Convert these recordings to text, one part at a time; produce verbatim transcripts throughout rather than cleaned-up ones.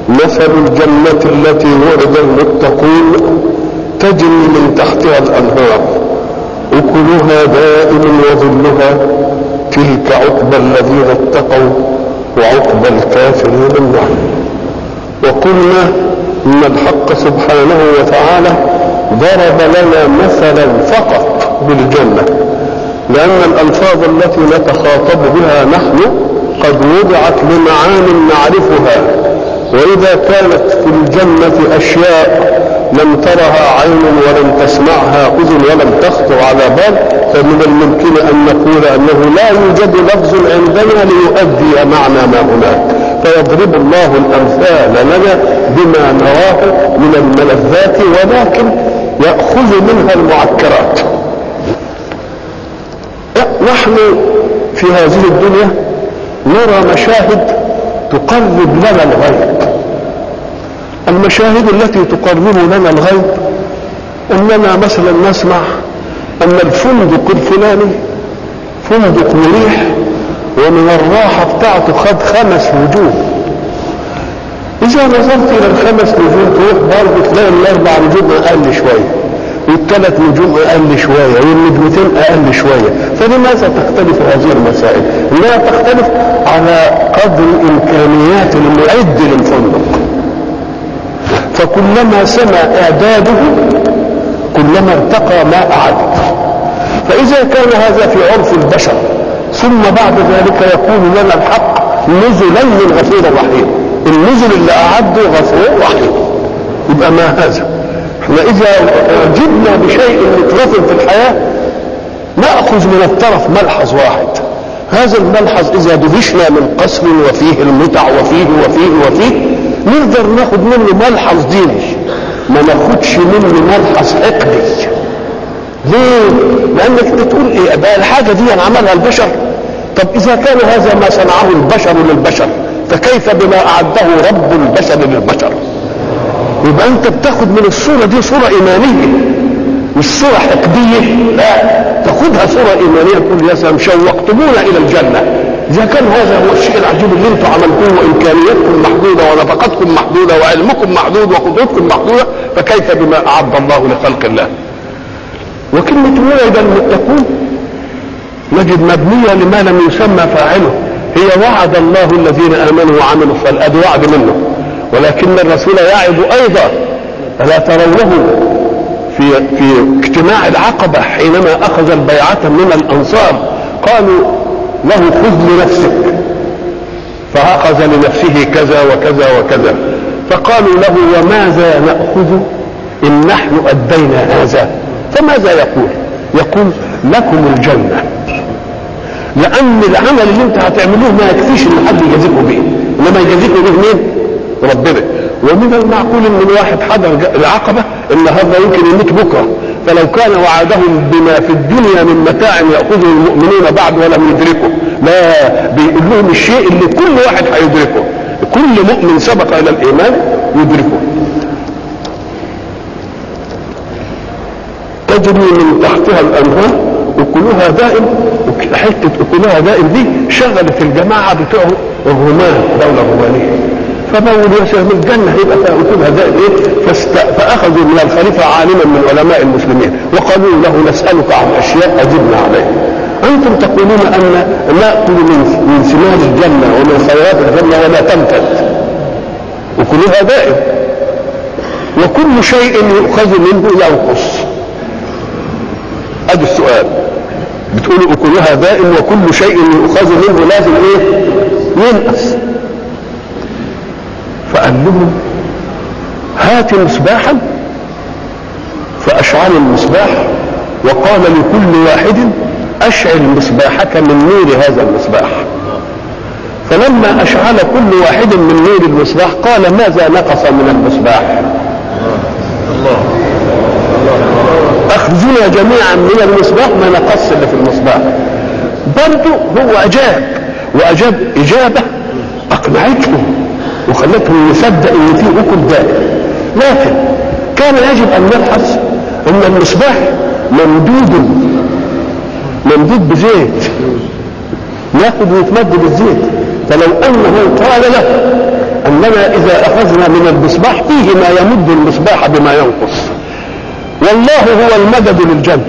مثل الجنة التي وعد المتقون تجري من تحتها الأنهار أكلها دائم وظلها تلك عقبى الذين اتقوا وعقبى الكافرين النار. وقلنا إن الحق سبحانه وتعالى ضرب لنا مثلا فقط بالجنة، لأن الألفاظ التي نتخاطب بها نحن قد وضعت لمعان نعرفها، وإذا كانت في الجنة أشياء لم ترها عين ولم تسمعها أذن ولم تخطر على بال، فمن الممكن أن نقول أنه لا يوجد لفظ عندنا ليؤدي معنى ما هناك، فيضرب الله الأمثال لنا بما نراه من الملذات ولكن يأخذ منها المعكرات. نحن في هذه الدنيا نرى مشاهد تقرب لنا الغيب. المشاهد التي تقرب لنا الغيب أننا مثلا نسمع أن الفندق الفلاني فندق مريح ومن الراحة بتاعته خد خمس نجوم. إذا نظرت إلى الخمس نجوم تروح برضه تلاقي الأربع نجوم أقل شوية والثلاث نجوم أقل شوية والنجمتين أقل شوية. فلماذا تختلف هذه المسائل؟ لا تختلف على قدر إمكانيات المعد للفندق، فكلما سمى إعداده كلما ارتقى ما أعد. فإذا كان هذا في عرف البشر ثم بعد ذلك يكون لنا الحق نزلا من غفور رحيم، النزل اللي أعده غفور رحيم، يبقى ما هذا؟ احنا إذا جبنا بشيء مترف في الحياة نأخذ من الطرف ملحظ واحد، هذا الملحظ إذا دهشنا من قصر وفيه المتع وفيه وفيه وفيه نقدر ناخد منه ملحظ ديني، ما ناخدش منه ملحظ حقدي. ليه؟ لأنك انت تقول ايه بقى الحاجة دي عملها البشر؟ طب إذا كان هذا ما صنعه البشر للبشر فكيف بما أعده رب البشر للبشر؟ يبقى أنت بتاخد من الصورة دي صورة إيمانية مش صورة حقدية، لا تاخدها صورة إيمانية. تقول يا سلام شوقتمونا إلى الجنة. إذا كان هذا هو الشيء العجيب اللي انتم عملتوه وإمكانياتكم محدودة ونفقاتكم محدودة وعلمكم محدود وقدرتكم محدودة، فكيف بما أعد الله لخلق الله؟ وكلمة وعد المتقون نجد مبنية لما لم يسمى فاعله، هي وعد الله الذين آمنوا وعملوا الصالحات، وعد منه، ولكن الرسول يعد أيضا. ألا ترونه في في اجتماع العقبة حينما أخذ البيعة من الأنصار قالوا له خذ لنفسك، فأخذ لنفسه كذا وكذا وكذا، فقالوا له وماذا نأخذ إن نحن أدينا هذا؟ فماذا يقول؟ يقول لكم الجنة، لأن العمل اللي انت هتعملوه ما يكفيش ان حد يجازيكم به، انما يجازيكم به مين؟ ربنا. ومن المعقول ان الواحد حضر العقبة النهارده يمكن يموت بكره، فلو كان وعدهم بما في الدنيا من متاع يأخذه المؤمنون بعد ولم يدركوا، لا بيقول لهم الشيء اللي كل واحد هيدركه، كل مؤمن سبق الى الايمان يدركه. تجري من تحتها الانهار اكلها دائم. حته اكلها دائم دي شغلت الجماعه بتوع الرومان، دوله رومانيه، فبقوا يا سيدي الجنه هيبقى فيها اكلها دائم ايه؟ فاخذوا من الخليفه عالما من علماء المسلمين وقالوا له نسالك عن اشياء اجبنا عليها. انتم تقولون ان ناكل من من ثمار الجنه ومن خيرات الجنه ولا تنفد، اكلها دائم، وكل شيء يؤخذ منه ينقص. ادي السؤال، بتقولوا اكلها دائم وكل شيء يؤخذ منه لازم ايه؟ ينقص. فقال لهم هات مصباحا، فاشعل المصباح وقال لكل واحد اشعل مصباحك من نور هذا المصباح. فلما اشعل كل واحد من نور المصباح قال ماذا نقص من المصباح؟ الله اخذنا جميعا من المصباح ما نقص اللي في المصباح. برضه هو اجاب، واجاب اجابه اقنعتهم وخلتهم يصدق ان في اكل دائم. لكن كان يجب ان نبحث ان المصباح ممدود ممدود بزيت، ياخذ ويتمد بالزيت، فلو انه قال له أننا إذا أخذنا من المصباح فيه ما يمد المصباح بما ينقص، والله هو المدد للجنة.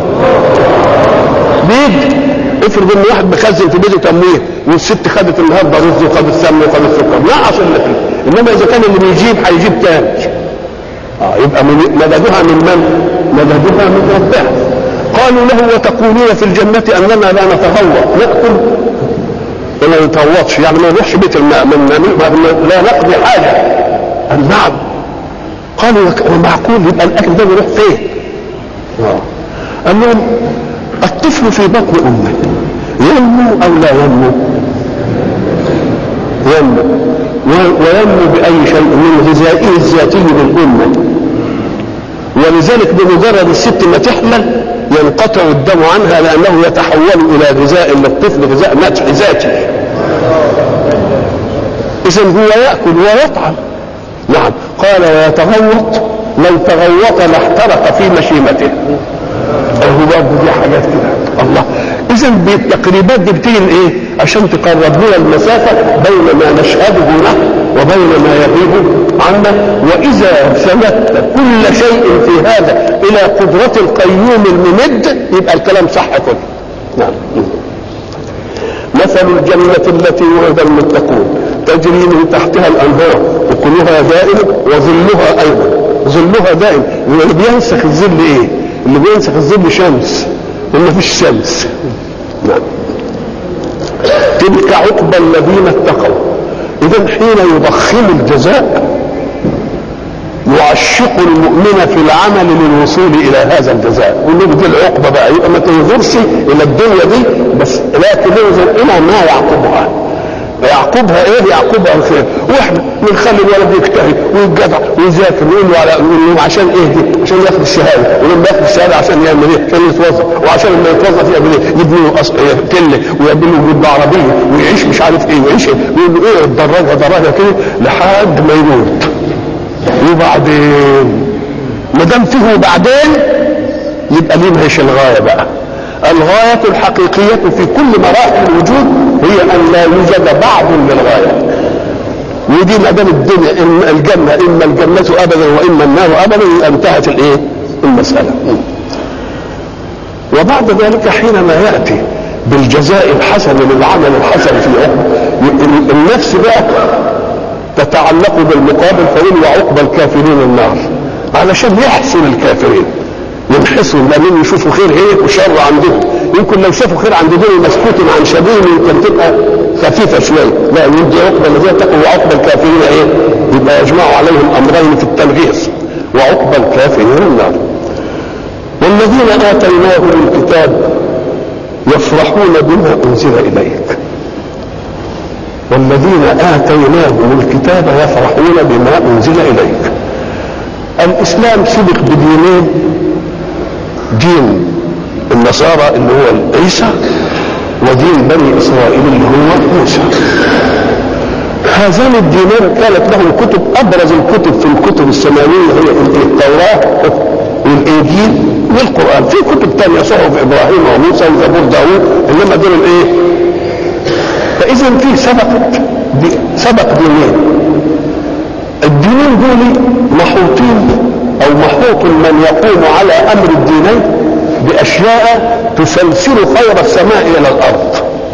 بيد افرض ان واحد مخزن في بيته تموين والست خدت النهارده رز وخدت سمنه وخدت سكر، نقص اللي فيه، انما اذا كان اللي بيجيب هيجيب تاني اه يبقى مددها من من؟ مددها من ربها. قالوا له وتقولون في الجنة أننا لا نتغوط، نأكل ولا نتغوطش، يعني ما نروحش بيت الماء، من لا نقضي حاجة. قال نعم. قالوا معقول يبقى الأكل ده يروح فين؟ قال لهم الطفل في بطن أمه ينمو أو لا ينمو؟ ينمو، وينمو بأي شيء من غذائه الذاتي للأمة، ولذلك بمجرد الست ما تحمل ينقطع الدم عنها لأنه يتحول إلى غذاء للطفل، غذاء ناتج ذاتي. إذن هو يأكل ويطعم. نعم. قال ويتغوط، لو تغوط لاحترق في مشيمته. هو برضه دي حاجات كده الله. إذن بالتقريبات دي بتيجي إيه؟ عشان تقرب لنا المسافة بين ما نشهده له وبين ما يغيب عنا. وإذا سندت كل شيء في هذا إلى قدرة القيوم الممد يبقى الكلام صح كله. نعم. مثل الجنة التي وعد المتقون تجري من تحتها الأنهار وكلها دائم وظلها أيضا. ظلها دائم، واللي بينسخ الظل إيه؟ اللي بينسخ الظل شمس، وما فيش شمس. نعم. تلك عقبى الذين اتقوا. إذن حين يضخم الجزاء يعشق المؤمن في العمل للوصول إلى هذا الجزاء، ونقول دي العقبة بقى، يبقى ما تنظرش إلى الدنيا دي بس، لكن انظر إلى ما يعقبها. يعقبها إيه؟ يعقبها الخير. وإحنا بنخلي الولد يجتهد ويتجدع ويذاكر ويقول له على له عشان إيه دي؟ عشان ياخد الشهادة، ولما ياخد الشهادة عشان يعمل إيه؟ عشان يتوظف، وعشان لما يتوظف يعمل إيه؟ يبني له أصل تلة ويبني له جنب عربية ويعيش مش عارف إيه ويعيش إيه، ويقول له إيه الدراجة دراجة كده لحد ما يموت. وبعدين ما دام فيه بعدين يبقى ليه ما هيش الغاية بقى. الغاية الحقيقية في كل مراحل الوجود هي أن لا يوجد بعض للغاية، ودي ما دام الدنيا إما الجنة إما الجنة أبدا وإما النار أبدا انتهت الإيه؟ المسألة. وبعد ذلك حينما يأتي بالجزاء الحسن للعمل الحسن في العقبة، النفس بقى تتعلق بالمقابل فإن وعقبى الكافرين النار، علشان يحصل الكافرين ينحسوا لأنهم يشوفوا خير هيك وشر عندهم. يمكن لو شافوا خير عند دول مسكوت عن شبيه يمكن تبقى خفيفة شوية، لا يدي عقبى الذين اتقوا وعقبى الكافرين ايه؟ يبقى يجمعوا عليهم أمرين في التلغيص، وعقبى الكافرين النار. والذين آتيناهم الكتاب يفرحون بما أنزل إليك. والذين آتيناهم الكتاب يفرحون بما أنزل إليك. الإسلام سبق بدينين، دين النصارى اللي هو عيسى، ودين بني إسرائيل اللي هو موسى. هذان الدينين كانت لهم كتب، أبرز الكتب في الكتب السماوية هي التوراة والإنجيل والقرآن. في كتب تانية صحف إبراهيم وموسى وزبور داوود، إنما دول الإيه؟ فإذا في سبقت سبق دينين. الدينين دول محوطين أو محوط من يقوم على أمر الدينين بأشياء تسلسل خير السماء إلى الأرض.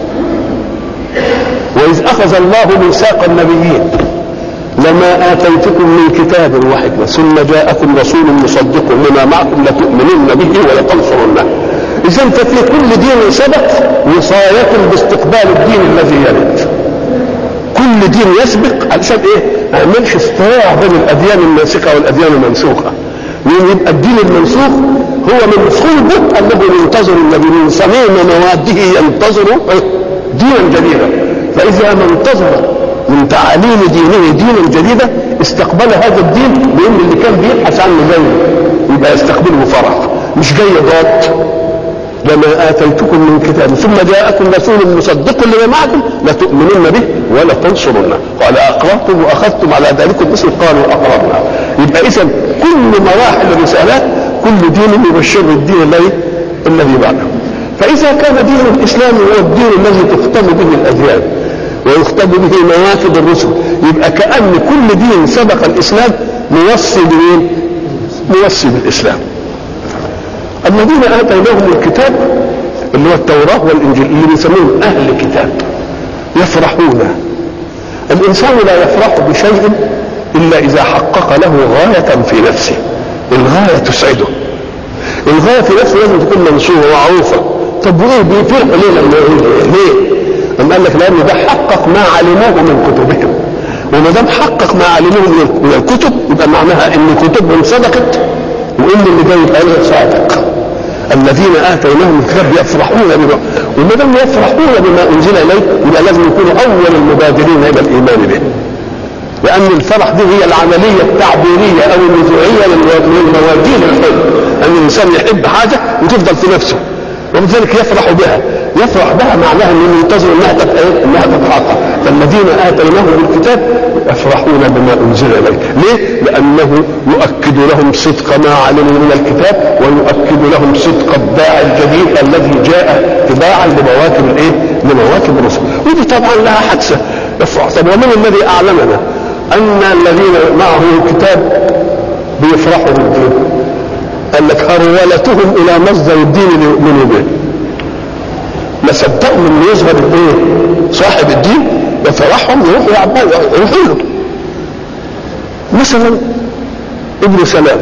وإذ أخذ الله ميثاق النبيين لما آتيتكم من كتاب وحكمة ثم جاءكم رسول مصدق لما معكم لتؤمنن به ولتنصرنه. إذن ففي كل دين سبق وصاية باستقبال الدين الذي يرد. كل دين يسبق علشان ايه؟ ما يعملش اصطراع بين الاديان الناسخه والاديان المنسوخه. لان يبقى الدين المنسوخ هو من صلبه الذي ينتظر النبي من صميم مواده ينتظر دينا جديدا. فاذا ما انتظر من تعاليم دينه دينا جديدا استقبل هذا الدين لان اللي كان بيبحث عنه جاي، يبقى يستقبله فرح مش جاي ضاد. لما آتيتكم من كتاب ثم جاءكم رسول مصدق لما معكم لتؤمنن به ولا تنصرنه. قال أقررتم وأخذتم على ذلكم الاسم قالوا أقررنا. يبقى إذا كل مراحل الرسالات كل دين يبشر الدين الذي الذي بعده. فإذا كان دين الإسلام هو الدين الذي تختم به الأديان ويختم به مواكب الرسل. يبقى كأن كل دين سبق الإسلام موصي بمين؟ موصي بالإسلام. الذين آتيناهم الكتاب اللي هو التوراة والإنجيل اللي بيسموهم أهل الكتاب يفرحون. الإنسان لا يفرح بشيء إلا إذا حقق له غاية في نفسه. الغاية تسعده. الغاية في نفسه لازم تكون منصوبة ومعروفة. طب وإيه بيفرحوا ليه لما يقول ليه؟ أم قال لك لأن ده حقق ما علموه من كتبهم، وما دام حقق ما علموه من الكتب يبقى معناها إن كتبهم صدقت وإن اللي جاي يبقى صادق. الذين آتيناهم الكتاب يفرحون بما، وما دام يفرحون بما أنزل إليه يبقى لازم يكونوا أول المبادرين إلى الإيمان به. لأن الفرح دي هي العملية التعبيرية أو النزوعية للموازين الحب، أن الإنسان يحب حاجة وتفضل في نفسه وبذلك يفرح بها. يفرح بها معناها انه ينتظر انها انها تتحقق. فالذين اتيناهم الكتاب يفرحون بما انزل اليه. ليه؟ لانه يؤكد لهم صدق ما علموا من الكتاب، ويؤكد لهم صدق الداعي الجديد الذي جاء تباعا لمواكب الايه؟ لمواكب الرسل. ودي طبعا لها حادثه يفرح. طب ومن الذي اعلمنا ان الذين معه الكتاب بيفرحوا بالدين؟ قال لك هرولتهم الى مصدر الدين ليؤمنوا به. ما صدقوا من يظهر الايه؟ صاحب الدين يفرحهم يروحوا يعبدوا يروحوا له. مثلا ابن سلام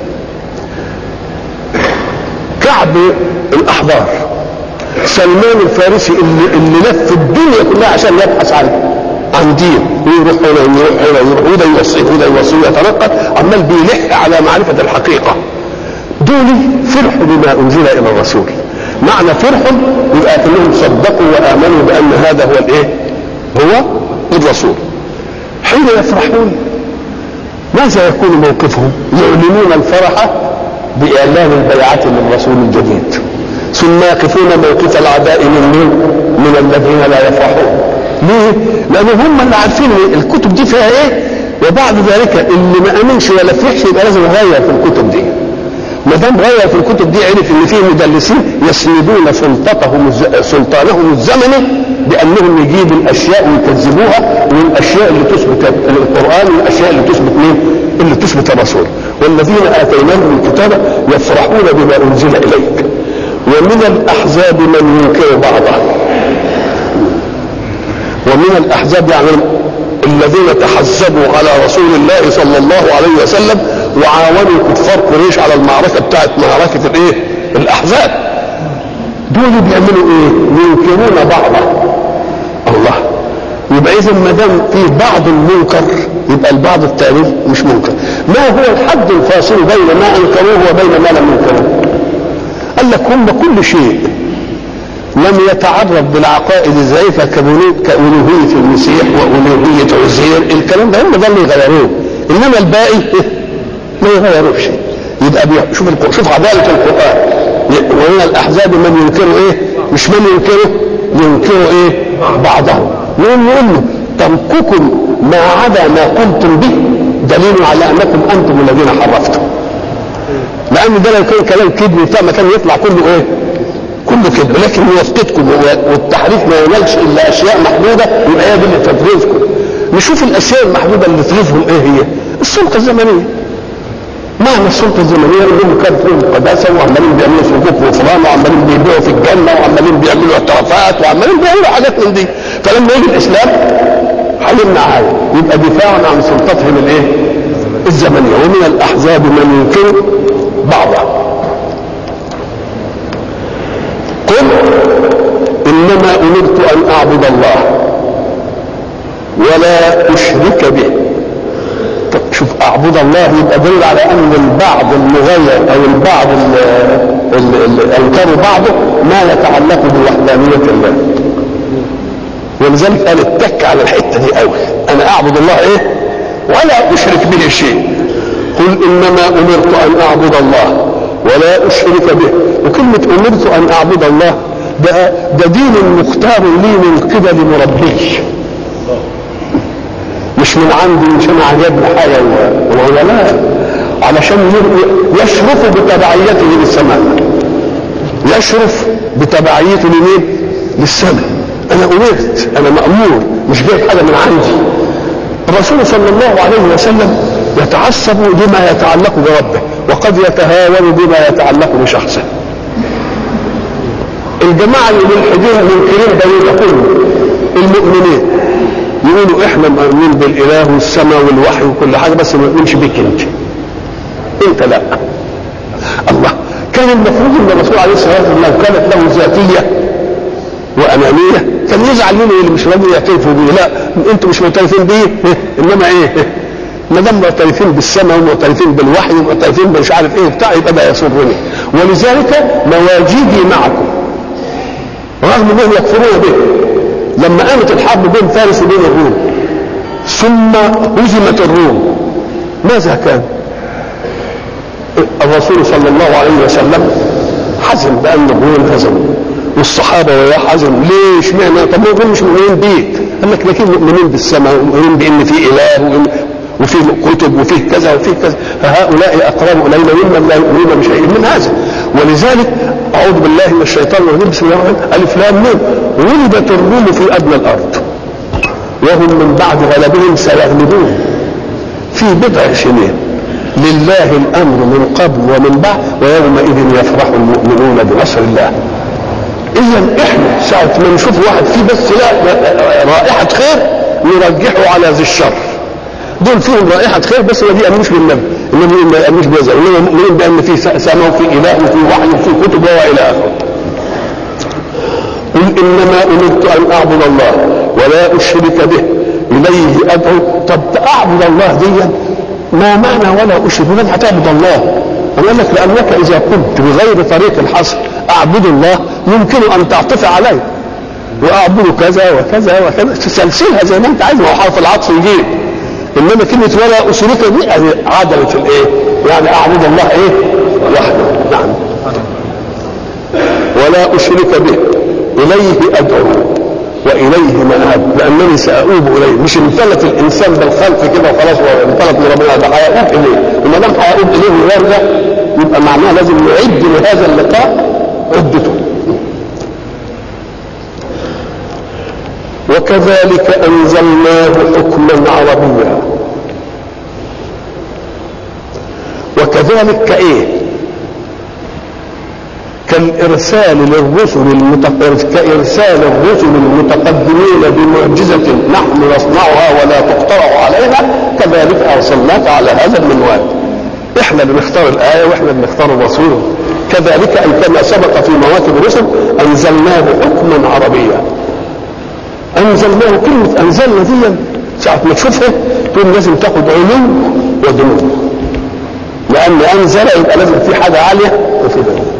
كعب الاحبار سلمان الفارسي اللي, اللي لف الدنيا كلها عشان يبحث عن عن دين، ويروح هنا ويروح هنا ويروح وده يوصيه وده يوصيه يتنقل عمال بيلح على معرفه الحقيقه. دول فرحوا بما انزل الى الرسول. معنى فرحهم يبقى كلهم صدقوا وامنوا بان هذا هو الايه؟ هو الرسول. حين يفرحون ماذا يكون موقفهم؟ يعلنون الفرح باعلان البيعه للرسول الجديد، ثم يقفون موقف العداء من من الذين لا يفرحون. ليه؟ لان هم اللي عارفين الكتب دي فيها ايه، وبعد ذلك اللي ما امنش ولا فرحش يبقى لازم يغير في الكتب دي. ما دام غير في الكتب دي عرف ان فيه مدلسين يسندون سلطتهم سلطانهم الزمني بانهم يجيبوا الاشياء ويكذبوها، والاشياء اللي تثبت القران والاشياء اللي تثبت مين؟ اللي تثبت الرسول. والذين اتيناهم الكتاب يفرحون بما انزل اليك. ومن الاحزاب من ينكر بعضه. ومن الاحزاب يعني الذين تحزبوا على رسول الله صلى الله عليه وسلم وعاونوا كفار قريش على المعركه بتاعت معركه الايه؟ الاحزاب. دول بيعملوا ايه؟ ينكرون بعضه. الله. يبقى اذا ما دام في بعض المنكر يبقى البعض الثاني مش منكر. ما هو الحد الفاصل بين ما انكروه وبين ما لم ينكروه؟ قال لك هم كل شيء لم يتعرض بالعقائد الزائفه كألوهية المسيح وألوهية عزير، الكلام ده هم ده اللي يغيروه، انما الباقي ما يغيروش شيء. يبقى شوف شوف عداله القران. ومن الاحزاب من ينكروا ايه؟ مش من ينكره، ينكروا ايه؟ بعضه. يقول له ترككم ما عدا ما قلتم به دليل على انكم انتم الذين حرفتم. لان ده لو كان كلام كذب بتاع ما كان يطلع كله ايه؟ كله كذب. لكن موافقتكم والتحريف ما ينالش الا اشياء محدوده، يبقى هي دي اللي تدريسكم. نشوف الاشياء المحدوده اللي تدريسهم ايه هي؟ السلطه الزمنيه. معنى السلطه الزمنيه انهم كانوا فيهم قداسه وعمالين بيعملوا سلوك وفران وعمالين بيبيعوا في الجنه وعمالين بيعملوا اعترافات وعمالين بيعملوا حاجات من دي. فلما يجي الاسلام هيمنع هذا، يبقى دفاعا عن سلطتهم الايه؟ الزمنيه. ومن الاحزاب من ينكر بعضها. قل انما امرت ان اعبد الله ولا اشرك به. طب شوف اعبد الله يبقى دليل على ان البعض المغير او البعض اللي انكروا بعضه ما يتعلق بوحدانيه الله، ولذلك قال اتك على الحته دي قوي. انا اعبد الله ايه؟ ولا اشرك به شيء. قل انما امرت ان اعبد الله ولا اشرك به. وكلمه امرت ان اعبد الله ده ده دين مختار لي من قبل مربي، مش من عندي مش انا عجبني حاجه وهو لا، علشان يشرف بتبعيته للسماء. يشرف بتبعيته لمين؟ للسماء. انا امرت، انا مامور، مش جايب حاجه من عندي. الرسول صلى الله عليه وسلم يتعصب بما يتعلق بربه وقد يتهاون بما يتعلق بشخصه. الجماعه الملحدين منكرين ده كله المؤمنين يقولوا احنا مؤمنين بالاله والسماء والوحي وكل حاجه بس ما نؤمنش بك انت. انت لا. الله، كان المفروض ان الرسول عليه الصلاه والسلام لو كانت له ذاتيه وانانيه كان يزعل منه اللي مش راضي يعترفوا بيه. لا، انتوا مش معترفين بيه، انما ايه؟ ما دام معترفين بالسماء ومعترفين بالوحي ومعترفين مش عارف ايه بتاع يبقى ده يسرني. ولذلك مواجيدي معكم رغم انهم يكفرون به. لما قامت الحرب بين فارس وبين الروم ثم هزمت الروم ماذا كان؟ الرسول صلى الله عليه وسلم حزن بان الروم هزموا والصحابه وياه حزن. ليش؟ اشمعنى؟ طب الروم مش مؤمنين بيك. قال لك لكن مؤمنين بالسماء ومؤمنين بان في اله وفي كتب وفيه كذا وفيه كذا، فهؤلاء اقرب الينا ممن لا يؤمنون بشيء من هذا. ولذلك اعوذ بالله من الشيطان الرجيم، بسم الله الرحمن الرحيم، الف لام ميم. ولدت الروم في ادنى الارض وهم من بعد غلبهم سيغلبون في بضع سنين. لله الامر من قبل ومن بعد ويومئذ يفرح المؤمنون بنصر الله. اذا احنا ساعه ما نشوف واحد فيه بس لا رائحه خير نرجحه على ذي الشر. دول فيهم رائحه خير بس ما بيامنوش بالنبي، النبي ما يامنوش بهذا، انما مؤمنين بان في سماء وفي اله وفي وحي وفي كتب والى اخره. قل انما امرت ان اعبد الله ولا اشرك به اليه ادعو. طب اعبد الله دي ما معنى ولا اشرك؟ من هتعبد الله؟ اقول لك لانك اذا قلت بغير طريق الحصر اعبد الله يمكن ان تعطف عليه واعبد كذا وكذا وكذا تسلسلها زي ما انت عايز، ما هو حرف العطف يجيب. انما كلمه ولا اشرك دي عدلت الايه؟ يعني اعبد الله ايه؟ وحده. نعم. ولا اشرك به اليه ادعو واليه مآب لانني ساؤوب اليه. مش انفلت الانسان بالخلق كده وخلاص انفلت من ربنا، ده هيؤوب اليه. وما دام هيؤوب اليه ويرجع يبقى معناه لازم نعد لهذا اللقاء عدته. وكذلك انزلناه حكما عربيا. وكذلك كايه؟ كالارسال للرسل المتق... كارسال الرسل المتقدمين بمعجزه نحن نصنعها ولا تقترع علينا، كذلك ارسلناك على هذا المنوال. احنا اللي نختار الايه واحنا اللي نختار الرسول. كذلك اي كما سبق في مواكب الرسل انزلناه حكما عربيا. انزلناه، كلمه انزلنا دي ساعه ما تشوفها تقول لازم تاخد علو ودنو، لان انزل يبقى لازم في حاجه عاليه وفي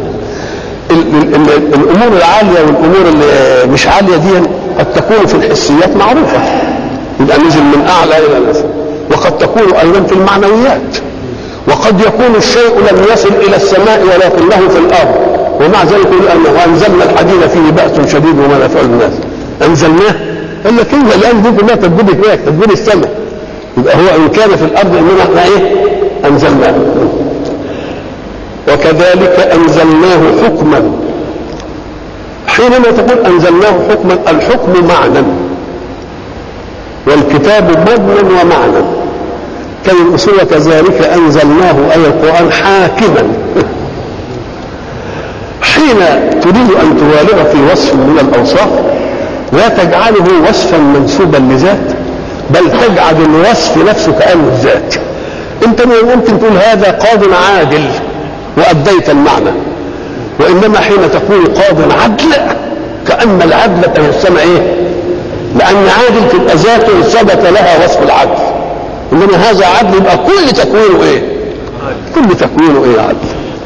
الامور العاليه والامور اللي مش عاليه دي قد تكون في الحسيات معروفه، يبقى نزل من اعلى الى نزل، وقد تكون ايضا في المعنويات، وقد يكون الشيء لم يصل الى السماء ولكنه في الارض، ومع ذلك يقول انه انزلنا الحديد فيه باس شديد ومنافع للناس. انزلناه قال لك انت الان دي كلها تدبير هناك تدبير السماء، يبقى هو ان كان في الارض اننا احنا ايه؟ انزلناه. وكذلك انزلناه حكما. حينما تقول انزلناه حكما، الحكم معنى والكتاب مبنى ومعنى. كان الاصول كذلك انزلناه اي القران حاكما. حين تريد ان تبالغ في وصف من الاوصاف لا تجعله وصفا منسوبا لذات، بل تجعل الوصف نفسه كانه الذات. انت ممكن تقول هذا قاض عادل واديت المعنى، وانما حين تقول قاض عدل كان العدل تجسم ايه؟ لان عادل تبقى ذاته ثبت لها وصف العدل، انما هذا عدل يبقى كل تكوينه ايه؟ كل تكوينه ايه؟ عدل.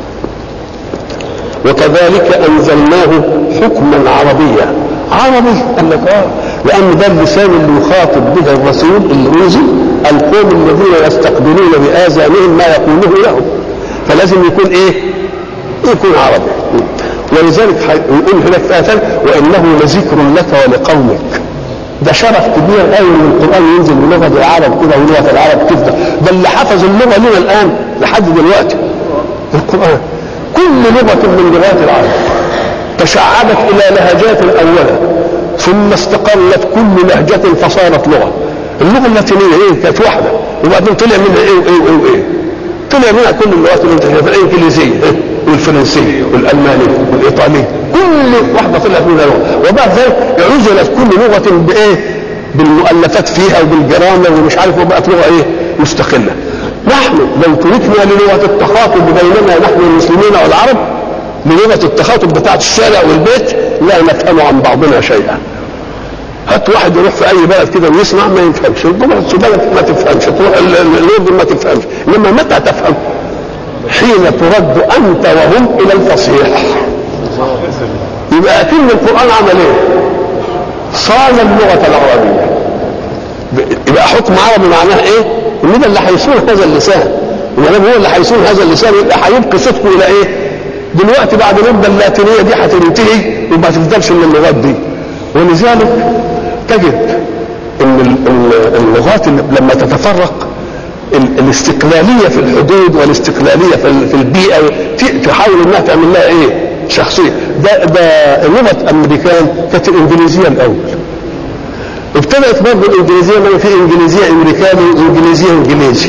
وكذلك انزلناه حكما عربيا. عربي قال لك اه لان ده اللسان اللي يخاطب به الرسول اللي انزل القوم الذين يستقبلون باذانهم ما يقوله لهم، فلازم يكون ايه؟ يكون عربي. ولذلك يقول هناك في آية وانه لذكر لك ولقومك. ده شرف كبير قوي ان القران ينزل بلغه العرب كده ولغه العرب تفضل. ده اللي حفظ اللغه لنا الان لحد دلوقتي القران. كل لغه من لغات العرب تشعبت الى لهجات اولا ثم استقلت كل لهجة فصارت لغة. اللغة اللاتينية ايه كانت واحدة، وبعدين طلع منها ايه وايه وايه وايه طلع منها كل اللغات اللي انت شايفها، الانجليزية والفرنسية والالمانية والايطالية، كل واحدة طلعت منها لغة. وبعد ذلك عزلت كل لغة بايه؟ بالمؤلفات فيها وبالجرامر ومش عارف، وبقت لغة ايه؟ مستقلة. نحن لو تركنا للغة التخاطب بيننا نحن المسلمين والعرب، للغة التخاطب بتاعت الشارع والبيت، لا نفهم عن بعضنا شيئا. هات واحد يروح في اي بلد كده ويسمع ما يفهمش، تروح في بلد ما تفهمش، تروح الاردن ما تفهمش. انما متى تفهم؟ حين ترد انت وهم الى الفصيح. يبقى اكن القرآن عمل ايه؟ صان اللغة العربية. يبقى حكم عربي معناه ايه؟ ان ده اللي هيصون هذا اللسان، ولما هو اللي هيصون هذا اللسان يبقى هيبقى صدقه الى ايه؟ دلوقتي بعد المده اللاتينيه دي هتنتهي وما تفضلش من اللغات دي. ولذلك تجد ان اللغات لما تتفرق الاستقلاليه في الحدود والاستقلاليه في البيئه تحاول انها تعمل لها ايه؟ شخصيه. ده ده لغه الامريكان كانت الانجليزيه الاول، ابتدأت برضه الانجليزيه، ما في انجليزيه امريكاني وانجليزيه انجليزي.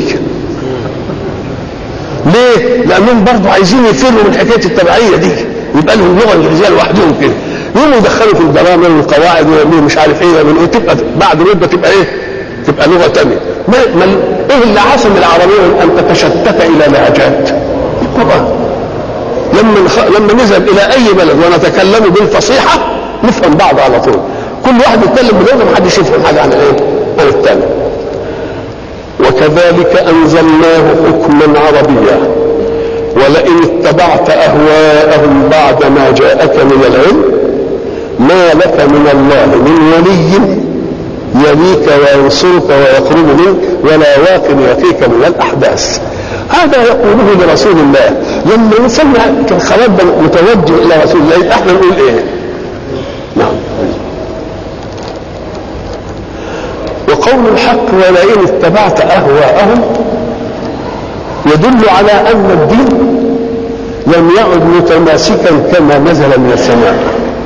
ليه؟ لانهم برضه عايزين يفروا من حكايه التبعيه دي، يبقى لهم لغه انجليزيه لوحدهم كده، يقوموا يدخلوا في الجرامر والقواعد ويعملوا مش عارف ايه، وتبقى بعد مده تبقى ايه؟ تبقى لغه ثانيه. ما, ما ايه اللي عاصم العربيه ان تتشتت الى لهجات؟ القران. لما لما نذهب الى اي بلد ونتكلم بالفصيحه نفهم بعض على طول، كل واحد يتكلم بلغه ما حدش يفهم حاجه عن الايه؟ عن الثاني. وكذلك انزلناه حكما عربيا ولئن اتبعت اهواءهم بعد ما جاءك من العلم ما لك من الله من ولي يليك وينصرك ويقرب منك ولا واق يقيك من الاحداث. هذا يقوله لرسول الله. لما نسمع الخبر متوجه الى رسول الله احنا نقول ايه؟ نعم. وقول الحق ولئن اتبعت اهواءهم يدل على ان الدين لم يعد متماسكا كما نزل من السماء،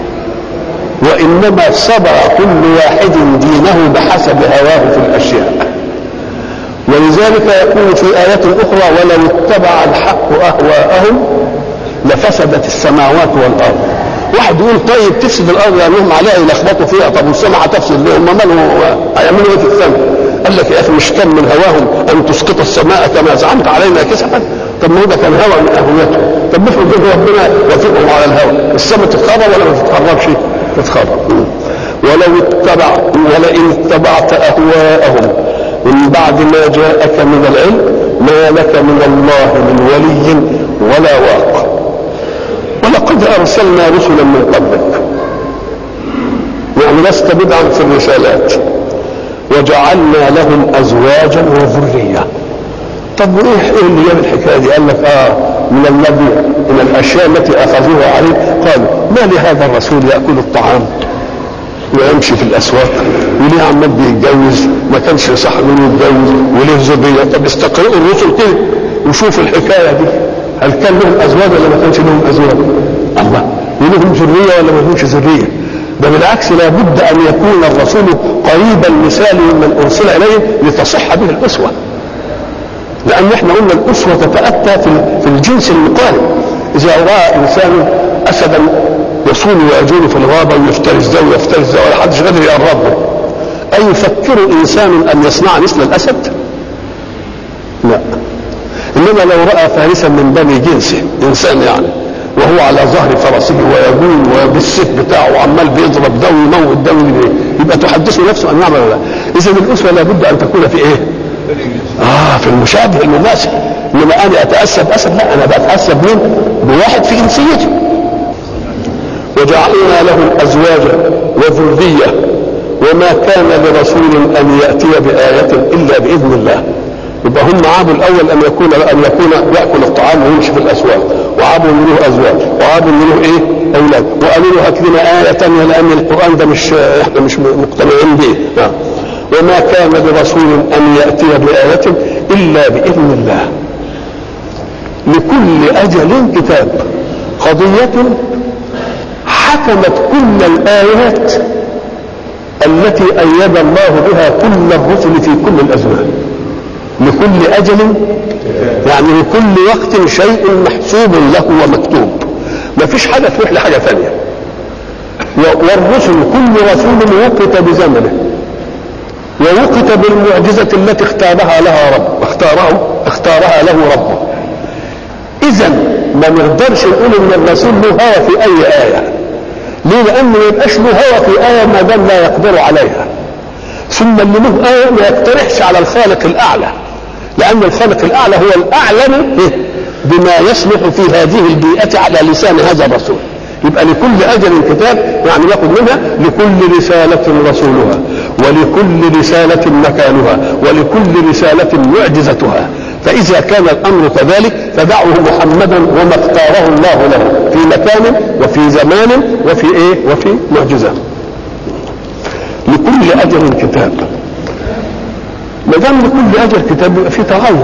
وانما صبر كل واحد دينه بحسب هواه في الاشياء. ولذلك يقول في آيات أخرى ولو اتبع الحق أهواءهم لفسدت السماوات والأرض. واحد يقول طيب تفسد الأرض لأنهم عليها يلخبطوا فيها، طب والسماء هتفسد ليه؟ هم مالهم هيعملوا إيه في السماء؟ قال لك يا أخي مش كان من هواهم أن تسقط السماء كما زعمت علينا كسفا؟ طب ما هو ده كان هوى من أهويته. طب افرض ربنا وافقهم على الهوى، السماء تتخرب ولا ما تتخربش؟ تتخرب. ولو اتبع ولئن اتبعت أهواءهم من بعد ما جاءك من العلم ما لك من الله من ولي ولا واق. ولقد أرسلنا رسلا من قبلك، يعني لست بدعا في الرسالات، وجعلنا لهم أزواجا وذرية. طب وإيه إيه اللي جاب الحكاية دي؟ قال لك آه من الذي من الأشياء التي أخذوها عليه قالوا ما لهذا الرسول يأكل الطعام ويمشي في الاسواق وليه عمال بيتجوز؟ ما كانش يصح انه يتجوز وليه ذريه؟ طب استقرئوا الرسل كده وشوفوا الحكايه دي، هل كان لهم ازواج ولا ما كانش لهم ازواج؟ الله، ولهم ذريه ولا ما لهمش ذريه؟ ده بالعكس لابد ان يكون الرسول قريب المثال ممن ارسل اليه لتصح به الاسوه، لان احنا قلنا الاسوه تتاتى في الجنس المقارب. اذا راى انسان اسدا يصوم ويجول في الغابه ويفترس ده ويفترس ده ولا حدش قادر يقرب له، اي يفكر انسان ان يصنع مثل الاسد؟ لا. انما لو راى فارسا من بني جنسه انسان يعني وهو على ظهر فرسه ويجول وبالسيف بتاعه وعمال بيضرب ده ويموت ده يبقى تحدث نفسه ان يعمل ولا لا. اذا الاسوه لابد ان تكون في ايه؟ اه في المشابه المماثل. انما انا اتاسى باسد؟ لا، انا بتاسى مين؟ بواحد في جنسيته. وجعلنا لهم ازواجا وذريه وما كان لرسول ان ياتي بايه الا باذن الله. يبقى هم عابوا الاول ان يكون ان يكون ياكل الطعام ويمشي في الاسواق، وعابوا ان له ازواج، وعابوا ان له ايه؟ اولاد، وقالوا له هات لنا ايه ثانيه لان القران ده مش احنا مش مقتنعين به. وما كان لرسول ان ياتي بايه الا باذن الله. لكل اجل كتاب. قضيه حكمت كل الآيات التي أيد الله بها كل الرسل في كل الأزمان. لكل أجل يعني لكل وقت شيء محسوب له ومكتوب، ما فيش حاجة تروح لحاجة ثانية. والرسل كل رسول وقت بزمنه ووقت بالمعجزة التي اختارها لها رب اختاره اختارها له ربه. إذا ما نقدرش نقول إن الرسول له هوى في أي آية. ليه؟ لأنه ما يبقاش له هوى في آية ما دام لا يقدر عليها. ثم اللي له آية ما يقترحش على الخالق الأعلى، لأن الخالق الأعلى هو الأعلم بما يصلح في هذه البيئة على لسان هذا الرسول. يبقى لكل أجل كتاب، يعني يأخذ منها لكل رسالة رسولها، ولكل رسالة مكانها، ولكل رسالة معجزتها. فإذا كان الأمر كذلك فدعه محمدا وما اختاره الله له في مكان وفي زمان وفي إيه وفي معجزة. لكل أجل كتاب. ما دام لكل أجل كتاب يبقى في تغير.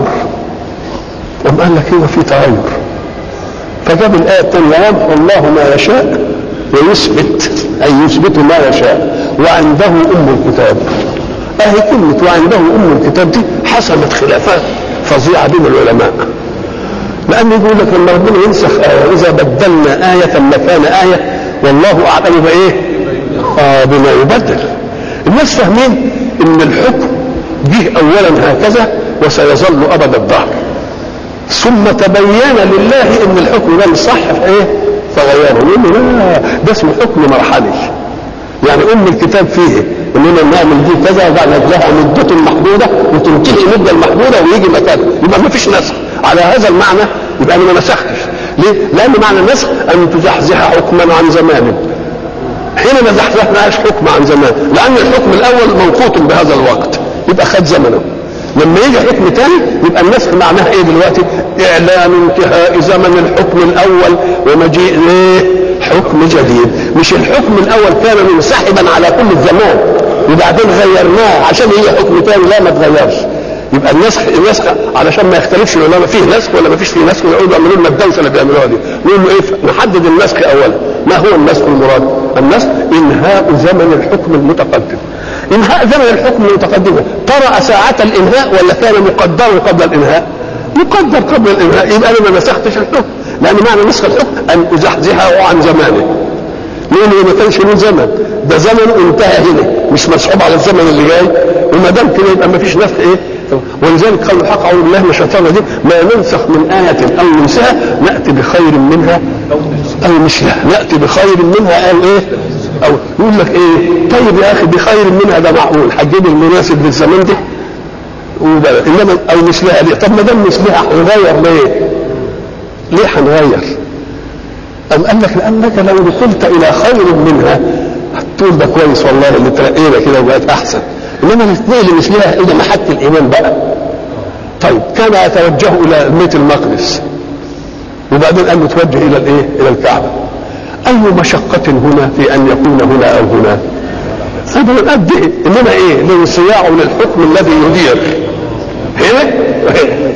أم قال لك هنا في تغير، فجاب الآية الثانية: يمحو الله ما يشاء ويثبت، أي يثبت ما يشاء وعنده أم الكتاب. أهي كلمة وعنده أم الكتاب دي حصلت خلافات فظيعة بين العلماء، لأن يقول لك لما ربنا ينسخ آية إذا بدلنا آية مكان آية والله أعلم بإيه؟ آه بما يبدل. الناس فاهمين إن الحكم جه أولا هكذا وسيظل أبد الدهر، ثم تبين لله إن الحكم ده مش صح في إيه؟ فغيره. يقول لا، ده اسمه حكم مرحلي. يعني أم الكتاب فيه إننا نعمل دي كذا وبعد لها مدة محدودة وتنتهي المدة المحدودة ويجي مكانها، يبقى ما فيش نسخ. على هذا المعنى يبقى أنا ما نسختش. ليه؟ لأن معنى النسخ أن تزحزح حكما عن زمان. حين ما زحزحناش حكم عن زمان، لأن الحكم الأول موقوت بهذا الوقت يبقى خد زمنه. لما يجي حكم تاني يبقى النسخ معناها ايه دلوقتي؟ اعلان انتهاء زمن الحكم الاول ومجيء ايه؟ حكم جديد. مش الحكم الاول كان منسحبا على كل الزمان وبعدين غيرناه عشان يجي حكم تاني، لا ما اتغيرش. يبقى النسخ النسخ علشان ما يختلفش العلماء فيه نسخ ولا ما فيش فيه نسخ، ويقعدوا يعملوا لنا الدوشه اللي بيعملوها دي. نقول له ايه؟ نحدد النسخ اولا. ما هو النسخ المراد؟ النسخ انهاء زمن الحكم المتقدم. انهاء زمن الحكم المتقدم طرأ ساعة الانهاء ولا كان مقدر قبل الانهاء؟ مقدر قبل الانهاء. يبقى انا ما نسختش الحكم، لان معنى نسخ الحكم ان ازحزحه عن زمانه. لانه ما كانش له زمن، ده زمن انتهى هنا مش مسحوب على الزمن اللي جاي. وما دام كده يبقى ما فيش نسخ ايه؟ ولذلك قال الحق اعوذ بالله من الشيطان الرجيم: ما ننسخ من آية او ننسها نأتي بخير منها او مثلها. نأتي بخير منها او ايه؟ او يقول لك ايه؟ طيب يا اخي بخير منها ده معقول، هتجيب المناسب للزمان ده انما او مثلها ليه؟ طب ما دام مثلها هنغير ليه؟ ليه هنغير؟ أم قال لك لانك لو دخلت الى خير منها هتقول ده كويس والله اللي ترقينا كده وبقت احسن، انما الاثنين اللي مثلها الى محك الايمان بقى. طيب كان يتوجه الى بيت المقدس وبعدين قال له توجه الى الايه؟ الى الكعبه. اي مشقه هنا في ان يكون هنا او هنا؟ هذا قد ايه؟ انما ايه؟ للصياع للحكم الذي يدير هنا وهنا.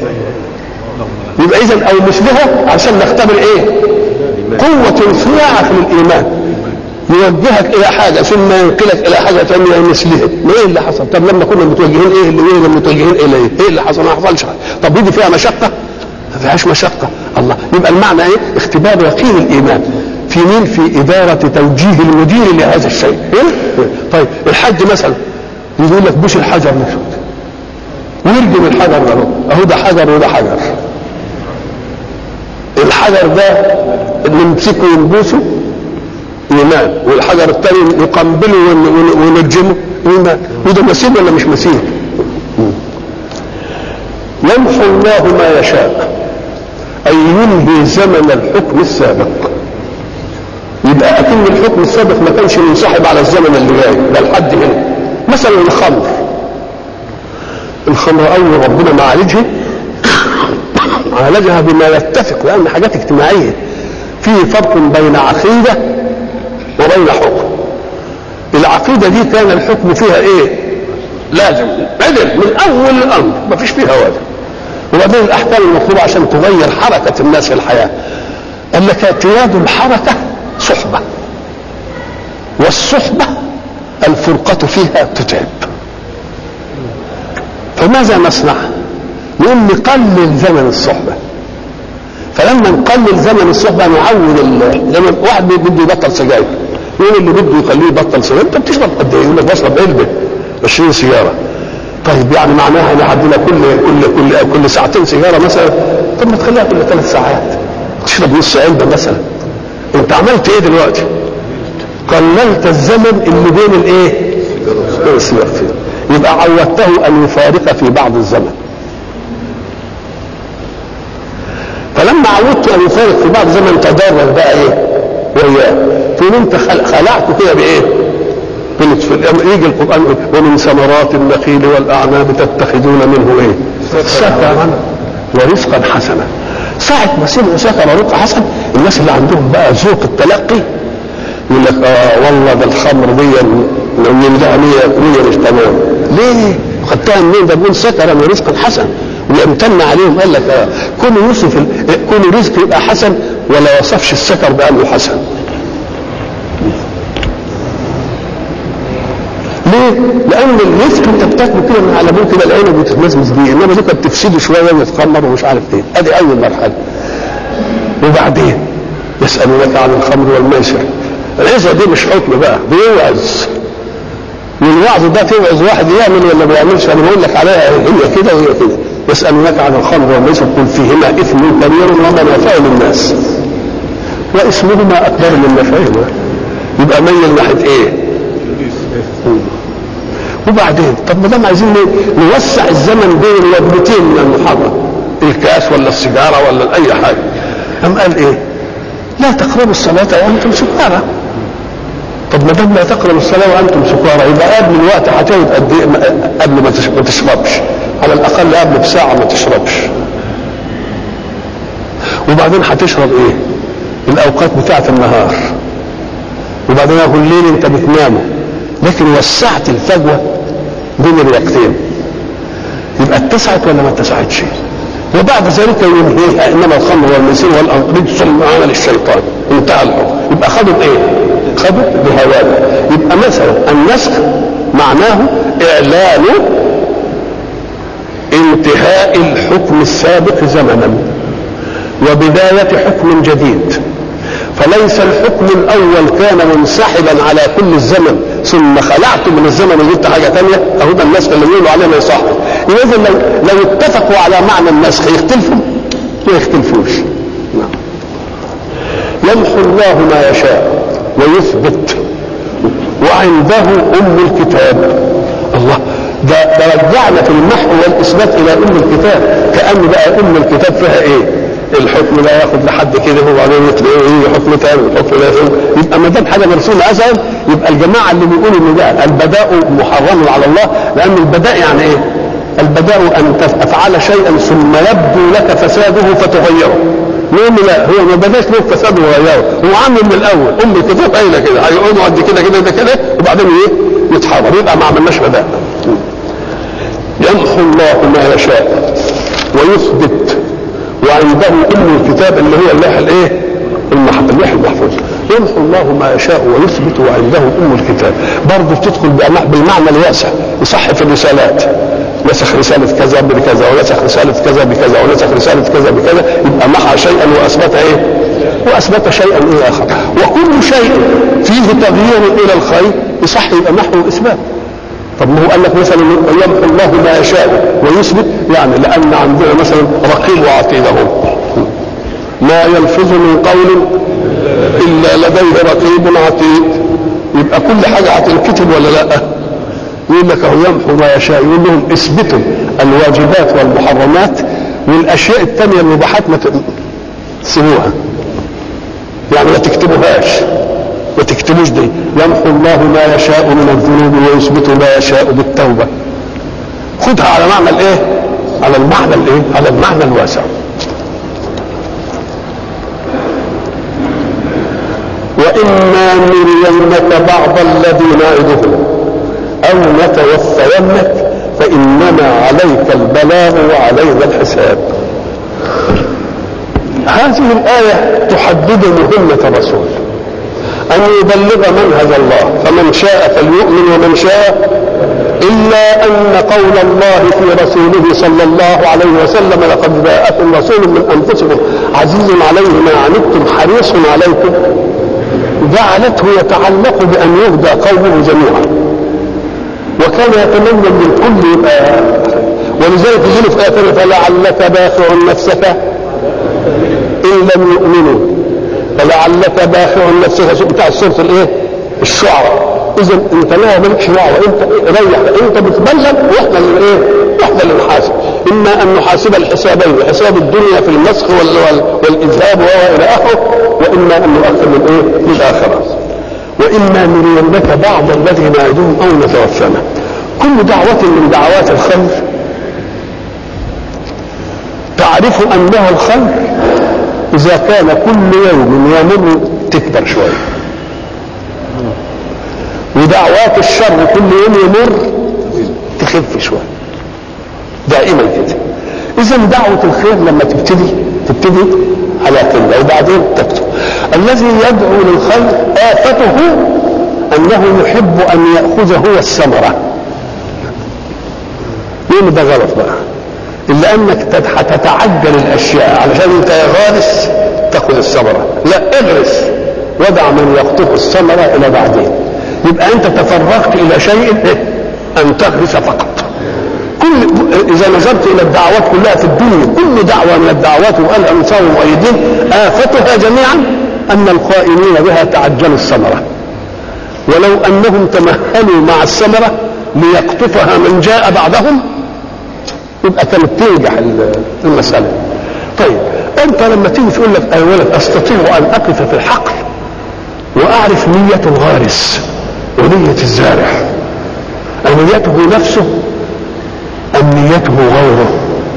يبقى اذا او مثلها عشان نختبر ايه؟ قوه الصياعه في الايمان، يوجهك الى حاجه ثم ينقلك الى حاجه ثانيه مثلها. ما ايه اللي حصل؟ طب لما كنا متوجهين ايه اللي ايه متوجهين اليه؟ ايه اللي حصل؟ ما حصلش حاجه. طب دي فيها مشقه؟ ما فيهاش مشقه. الله. يبقى المعنى ايه؟ اختبار يقين الايمان في مين؟ في اداره توجيه المدير لهذا الشيء. إيه؟ طيب الحج مثلا يقول لك بوش الحجر نفسه ويرجم الحجر ده اهو ده حجر وده حجر. الحجر ده نمسكه ونبوسه ايمان، والحجر الثاني نقنبله ونرجمه ايمان. وده مسيب ولا مش مسيب؟ يمحو الله ما يشاء اي ينهي زمن الحكم السابق. يبقى اكن الحكم السابق ما كانش منسحب على الزمن اللي جاي ده لحد هنا. مثلا الخمر، الخمر اول ربنا ما عالجها عالجها بما يتفق، لان حاجات اجتماعيه. في فرق بين عقيده وبين حكم. العقيده دي كان الحكم فيها ايه؟ لازم عدل من اول الامر ما فيش فيها واجب. وبعدين الاحكام المطلوبه عشان تغير حركه الناس في الحياه. قال لك اعتياد الحركه صحبه، والصحبه الفرقة فيها تتعب. فماذا نصنع؟ نقول نقلل زمن الصحبة. فلما نقلل زمن الصحبة نعود لما واحد بده يبطل سجاير، مين اللي بده يخليه يبطل سجاير؟ انت بتشرب قد ايه؟ يقول لك بشرب علبة عشرين سيجارة. طيب يعني معناها انا عندنا كل كل كل كل ساعتين سيجارة مثلا. طب ما تخليها كل ثلاث ساعات تشرب نص علبة مثلا. انت عملت ايه دلوقتي؟ قللت الزمن اللي بين الايه؟ السيجارتين. يبقى عودته ان يفارق في بعض الزمن. فلما عودت ان يفارق في بعض الزمن تضرر بقى ايه؟ وياه. تقول انت خلعته كده بايه؟ يجي القرآن ومن ثمرات النخيل والأعناب تتخذون منه ايه؟ سكرا ورزقا حسنا. ساعة ما سمعوا سكر ورزق حسن الناس اللي عندهم بقى ذوق التلقي يقول لك اه والله ده الخمر دي من ده مية مش تمام. ليه؟ خدتها منين؟ ده بيقول سكرا ورزقا حسن ويمتن عليهم. قال لك اه كل يوصف كل رزق يبقى حسن ولا وصفش السكر بأنه حسن. ليه؟ لأن الرزق انت بتاكله كده من على بول كده العين وبتتمزمز بيه، انما دي كانت بتفسده شويه ويتخمر ومش عارف ايه. ادي اول مرحله. وبعدين يسالونك عن الخمر والميسر. العزه دي مش حكم بقى، بيوعظ. والوعظ ده توعظ واحد يعمل ولا ما يعملش. انا بقول لك عليها هي كده وهي كده. يسالونك عن الخمر والميسر قل فيهما اثم كبير ومنافع للناس واسمهما اكبر من نفعهما. يبقى ميل ناحيه ايه؟ وبعدين طب ما دام عايزين نوسع الزمن بين الوجبتين من المحرم، الكاس ولا السيجاره ولا اي حاجه، قام قال ايه؟ لا تقربوا الصلاه وانتم سكارى. طب ما دام لا تقربوا الصلاه وانتم سكارى يبقى قبل الوقت هتقعد قد ايه قبل ما تشربش؟ على الاقل قبل بساعه ما تشربش. وبعدين هتشرب ايه؟ الاوقات بتاعه النهار. وبعدين اقول الليل انت بتنامه، لكن وسعت الفجوه بين الوقتين. يبقى اتسعت ولا ما اتسعتش؟ وبعد ذلك ينهيها انما الخمر والميسر والرجس من عمل الشيطان. انتهى الحكم. يبقى خدوا بايه؟ خدوا بهواه. يبقى مثلا النسخ معناه اعلان انتهاء الحكم السابق زمنا وبدايه حكم جديد. فليس الحكم الاول كان منسحبا على كل الزمن ثم خلعت من الزمن وجبت حاجه ثانيه. اهو ده النسخ اللي بيقولوا عليه ما يصح. اذا لو لو اتفقوا على معنى النسخ يختلفوا؟ ما يختلفوش. يمحو الله ما يشاء ويثبت وعنده ام الكتاب. الله، ده ده رجعنا في المحو والاثبات الى ام الكتاب. كأن بقى ام الكتاب فيها ايه؟ الحكم لا ياخذ لحد كده وبعدين ايه حكم ثاني الحكم لا ياخذ. يبقى ما دام حاجه مرسومه ازل يبقى الجماعه اللي بيقولوا ان ده البداء محرم على الله، لان البداء يعني ايه؟ البداء ان تفعل شيئا ثم يبدو لك فساده فتغيره. نقول لا، هو ما بداش له فساده وغيره، هو عامل من الاول. ام الكتاب قايله كده هيقولوا قد كده كده ده كده وبعدين ايه؟ يتحرر. يبقى ما عملناش بداء. يمحو الله ما يشاء ويثبت وعنده ام الكتاب اللي هو اللوح الايه؟ اللوح المحفوظ. يمحو الله ما يشاء ويثبت وعنده ام الكتاب. برضه بتدخل بالمعنى الواسع. يصح في الرسالات، نسخ رساله كذا بكذا ونسخ رساله كذا بكذا ونسخ رساله كذا بكذا، يبقى محى شيئا واثبت ايه؟ واثبت شيئا ايه اخر. وكل شيء فيه تغيير الى الخير يصح يبقى محو واثبات. طب ما هو قال لك مثلا يمحو الله ما يشاء ويثبت، يعني لان عندنا مثلا رقيب وعتيد اهو، ما يلفظ من قول الا لديه رقيب عتيد. يبقى كل حاجه هتنكتب ولا لا؟ يقول لك اهو يمحو ما يشاء. يقول لهم اثبتوا الواجبات والمحرمات والاشياء الثانيه المباحات ما تسيبوها، يعني ما تكتبوهاش، ما تكتبوش دي. يمحو الله ما يشاء من الذنوب ويثبت ما يشاء بالتوبه. خدها على معنى الايه؟ على المعنى الايه؟ على المعنى الواسع. وإنا نرينك بعض الذي نعدهم أو نتوفينك فإنما عليك البلاغ وعلينا الحساب. هذه الآية تحدد مهمة الرسول. أن يبلغ منهج الله، فمن شاء فليؤمن ومن شاء، إلا أن قول الله في رسوله صلى الله عليه وسلم لقد جاءكم رسول من أنفسكم عزيز عليه ما عنتم حريص عليكم، جعلته يتعلق بأن يهدى قومه جميعا، وكان يتمنى من الكل يبقى، ولذلك يقول في آية فلعلك باخع نفسك إن لم يؤمنوا، فلعلك باخع نفسك بتاع سورة الايه؟ الشعراء. إذا أنت لا مالكش دعوة، أنت ريح، أنت بتبلغ وإحنا اللي إيه؟ إحنا اللي نحاسب، إما أن نحاسب الحسابين، حساب الدنيا في المسخ والإذهاب وإلى آخره، وإما أن نؤخر من إيه؟ للآخرة، وإما نرينك بعض الذي نعدهم أو نتوفانا. كل دعوة من دعوات الخير تعرف أنها الخير إذا كان كل يوم يمر تكبر شوية، ودعوات الشر كل يوم يمر تخف شوية دائما كده. إذا دعوة الخير لما تبتدي تبتدي على قلة وبعدين تكتب. الذي يدعو للخير آفته أنه يحب أن يأخذ هو الثمرة. مين ده غلط بقى؟ إلا أنك هتتعجل الأشياء علشان أنت يا غارس تأخذ الثمرة، لا اغرس ودع من يقطف الثمرة إلى بعدين. يبقى أنت تفرغت إلى شيء أن تغرس فقط. كل إذا نظرت إلى الدعوات كلها في الدنيا، كل دعوة من الدعوات والأنصار والمؤيدين آفتها جميعا أن القائمين بها تعجلوا الثمرة، ولو أنهم تمهلوا مع الثمرة ليقطفها من جاء بعدهم يبقى كانت تنجح المسألة. طيب أنت لما تيجي تقول لك أولا أستطيع أن أقف في الحقل وأعرف نية الغارس ونية الزارع، نيته نفسه أم نيته غيره؟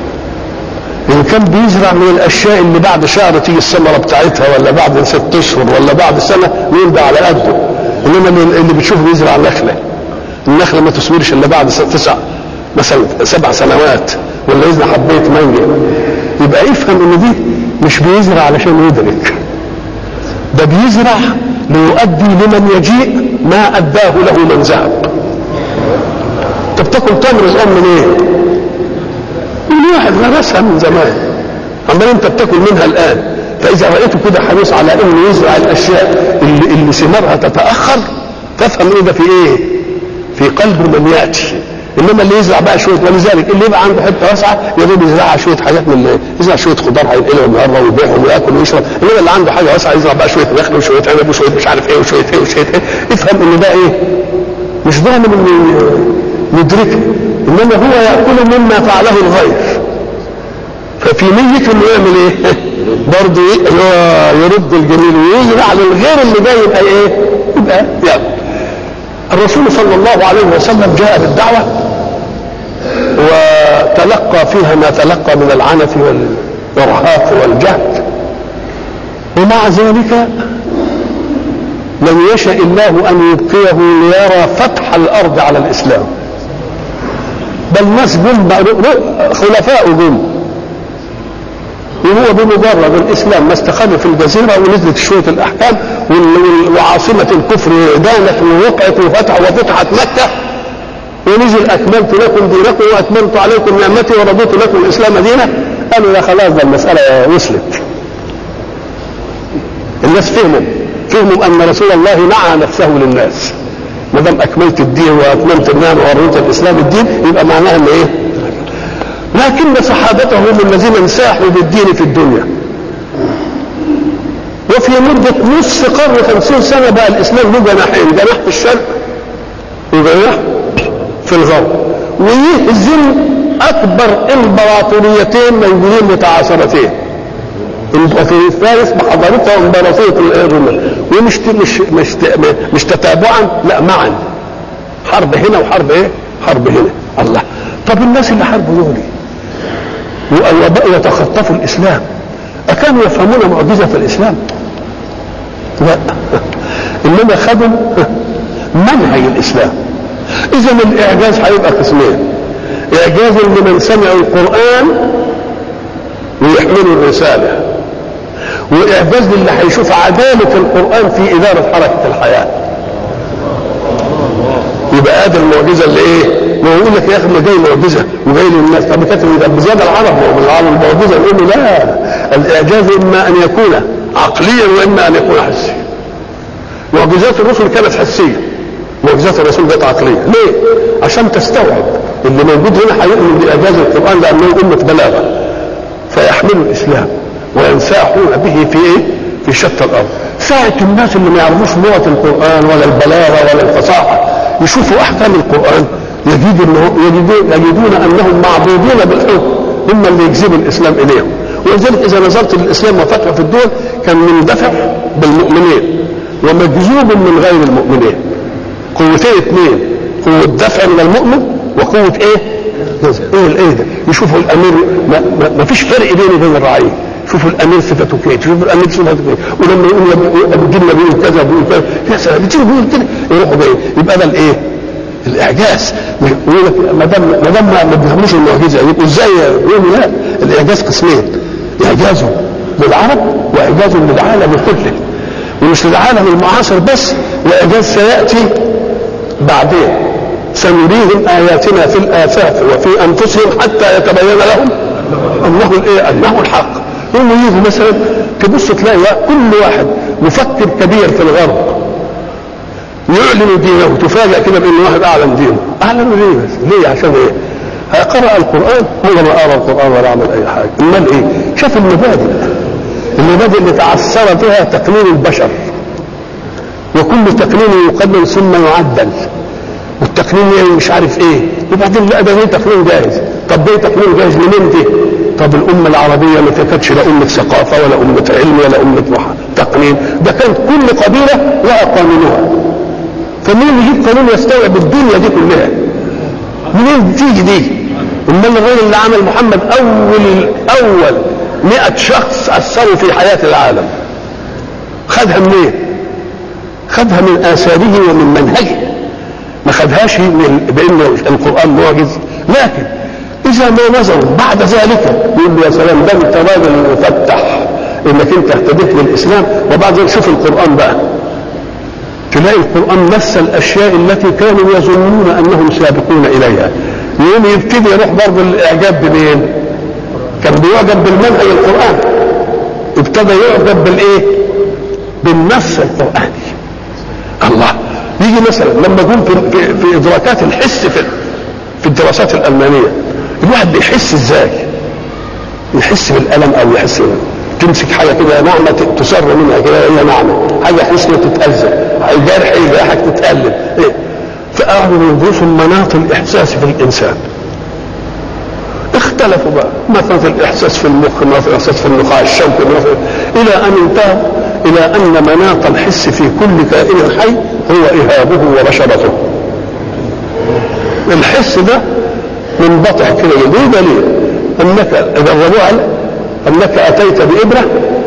إن كان بيزرع من الأشياء اللي بعد شهر تيجي الثمرة بتاعتها، ولا بعد ست أشهر، ولا بعد سنة، مين ده على قده. إنما اللي بتشوف بيزرع نخلة، النخلة ما تثمرش إلا بعد تسع مثلا سبع سنوات، ولا يزرع حباية مانجا، يبقى يفهم إن دي مش بيزرع علشان يدرك، ده بيزرع ليؤدي لمن يجيء ما أداه له من ذهب. طب تاكل تمر الأم من إيه؟ من واحد غرسها من زمان، أما أنت بتاكل منها الآن. فإذا رأيته كده حريص على إنه يزرع الأشياء اللي, اللي ثمارها تتأخر، تفهم إيه ده في إيه؟ في قلب من يأتي. إنما اللي يزرع بقى شوية، ولذلك اللي يبقى عنده حتة واسعة يجب يزرعها شوية حاجات من اللي يزرع شوية خضار هينقلهم النهارده ويبيعهم وياكل ويشرب. إنما اللي عنده حاجة واسعة يزرع بقى شوية نخل وشوية عنب وشوية مش عارف إيه وشوية إيه وشوية إيه. افهم إن ده إيه؟ مش ضامن إنه يدركه، إنما هو يأكل مما فعله الغير. ففي نيته إنه يعمل إيه؟ برضه يرد الجميل ويزرع للغير اللي جاي يبقى إيه؟ يبقى يأكل. الرسول صلى الله عليه وسلم جاء بالدعوة وتلقى فيها ما تلقى من العنف والإرهاق والجهد، ومع ذلك لم يشأ الله أن يبقيه ليرى فتح الأرض على الإسلام، بل ناس جم خلفاء جم، وهو بمجرد الإسلام ما استقر في الجزيرة ونزلت شوية الأحكام وعاصمة الكفر دانت ووقعت وفتح وفتحت مكة ونزل أكملت لكم دينكم وأتممت عليكم نعمتي ورضيت لكم الإسلام دينا، قالوا يا خلاص ده المسألة وصلت. الناس فهموا فهموا أن رسول الله نعى نفسه للناس، ما دام أكملت الدين وأتممت النعمة ورضيت الإسلام الدين يبقى معناها إن إيه؟ لكن صحابته هم الذين انساحوا بالدين في الدنيا، وفي مدة نصف قرن خمسين سنة بقى الإسلام له جناحين، جناح في الشرق وجناح في الغرب، ويهزم أكبر إمبراطوريتين موجودين متعاصرتين، إمبراطورية فارس بحضارتها وإمبراطورية الرومان، ومش مش مش مش تتابعا، لا معا، حرب هنا وحرب إيه؟ حرب هنا. الله، طب الناس اللي حاربوا دول وبقوا يتخطفوا الإسلام أكانوا يفهمون معجزة الإسلام؟ لا، إنما خدوا منهج الإسلام. إذا الإعجاز هيبقى قسمين: إعجاز لمن سمع القرآن ويحملوا الرسالة، واعجاز للي هيشوف عداله القران في اداره حركه الحياه. يبقى ادي المعجزه اللي ايه؟ ما يقول لك يا اخي ما جاي معجزه وجاي للناس، طب كاتب بزياده العرب والعرب المعجزه يقول لا، الاعجاز اما ان يكون عقليا واما ان يكون حسيا. معجزات الرسل كانت حسيه، معجزات الرسول كانت عقليه. ليه؟ عشان تستوعب اللي موجود هنا هيؤمن باعجاز القران لانه امه بلاغه فيحملوا الاسلام وينساحون به في ايه؟ في شتى الارض. ساعه الناس اللي ما يعرفوش لغه القران ولا البلاغه ولا الفصاحه يشوفوا احكام القران يجدون يجدون, يجدون انهم معبودين بالحكم، هم اللي يجذبوا الاسلام اليهم. ولذلك اذا نظرت للاسلام وفتحه في الدول كان مندفع بالمؤمنين ومجذوب من غير المؤمنين. قوتين اثنين، قوه دفع من المؤمن وقوه ايه؟ ايه الايه ده؟ يشوفوا الامير ما, ما, ما فيش فرق بينه وبين الرعيه، شوفوا الامير صفته كده، شوفوا الامير صفته كده، ولما يقول ابو الجنه بيقول كذا بيقول كذا، يا سلام بتيجي بيقول كده يروحوا جايين. يبقى ده الايه؟ الاعجاز. يقول لك ما دام ما دام ما بيفهموش المعجزه يبقوا ازاي يقولوا لا؟ الاعجاز قسمين، اعجاز للعرب واعجاز للعالم كله، ومش للعالم المعاصر بس، واعجاز سياتي بعدين. سنريهم اياتنا في الافاق وفي انفسهم حتى يتبين لهم انه الايه؟ انه الحق. يوم يجوا مثلا تبص تلاقي كل واحد مفكر كبير في الغرب يعلن دينه، تفاجأ كده بان واحد اعلن دينه. اعلنوا ليه بس؟ ليه؟ عشان ايه؟ قرأ القرآن؟ هو ما قرأ القرآن ولا عمل اي حاجه. امال ايه؟ شاف المبادئ، المبادئ اللي تعثر بها تقنين البشر، وكل تقنين يقنن ثم يعدل، والتقنين يعني مش عارف ايه، وبعدين لا ده تقنين جاهز. طب ده تقنين جاهز منين دي؟ طب الامه العربيه ما كانتش لا امه ثقافه ولا امه علم ولا امه تقنين، ده كانت كل قبيله لها قانونها. فمين يجيب قانون يستوعب الدنيا دي كلها؟ منين تيجي دي؟ امال الراجل اللي عمل محمد اول اول مئة شخص اثروا في حياه العالم خدها منين؟ خدها من اثاره ومن منهجه، ما خدهاش من بان القران معجز. لكن اذا ما نظروا بعد ذلك يقول له يا سلام ده انت راجل مفتح انك انت اهتديت للاسلام. وبعدين شوف القران بقى، تلاقي القرآن مثل الأشياء التي كانوا يظنون أنهم سابقون إليها. يوم يبتدي يروح برضه الإعجاب بمين؟ كان بيعجب بالمنهج القرآن، ابتدى يعجب بالإيه؟ بالنص القرآني. الله يجي مثلا لما يكون في, في, في إدراكات الحس في, في الدراسات الألمانية، الواحد بيحس إزاي؟ يحس بالألم أو يحس تمسك حاجه كده نعمه تسر منها كده، هي نعمه حاجه حسنه تتاذى، الجرح يجرحك تتالم ايه. فقعدوا يدرسوا مناط الاحساس في الانسان، اختلفوا بقى مناط الاحساس في المخ، مناط الاحساس في النخاع الشوكي، الى ان انتهوا الى ان مناط الحس في كل كائن حي هو اهابه وبشرته. الحس ده منبطح كده ليه دليل انك جربوها انك اتيت بابره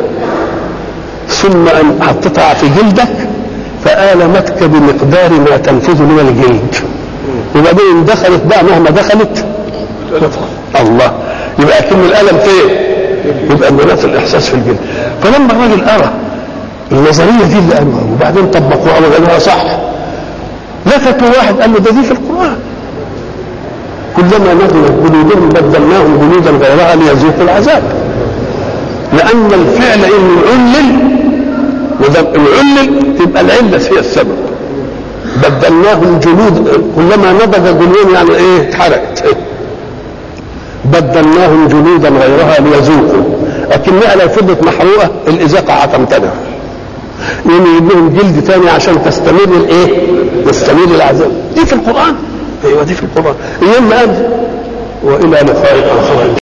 ثم ان حطيتها في جلدك فآلمتك بمقدار ما تنفذ من الجلد، وبعدين دخلت بقى مهما دخلت الله يبقى كل الالم فين؟ يبقى مناط الاحساس في الجلد. فلما الراجل ارى النظريه دي اللي قالوها وبعدين طبقوها وقالوها صح، لفتوا واحد قال له ده دي في القران، كلما نضجت جلودهم بدلناهم جلودا غيرها ليذوقوا العذاب. لأن الفعل إنه علل، العلل تبقى العلة هي السبب. بدلناهم جلود، كلما نضج جلود يعني إيه؟ اتحرقت. بدلناهم جلودا غيرها ليذوقوا، لكنها لو فضلت محروقة الإذاقة هتمتنع. يعني يجيب لهم جلد ثاني عشان تستمر الإيه؟ تستمر العذاب. دي في القرآن. أيوة دي في القرآن. يوم ما وإلى لقاء آخر.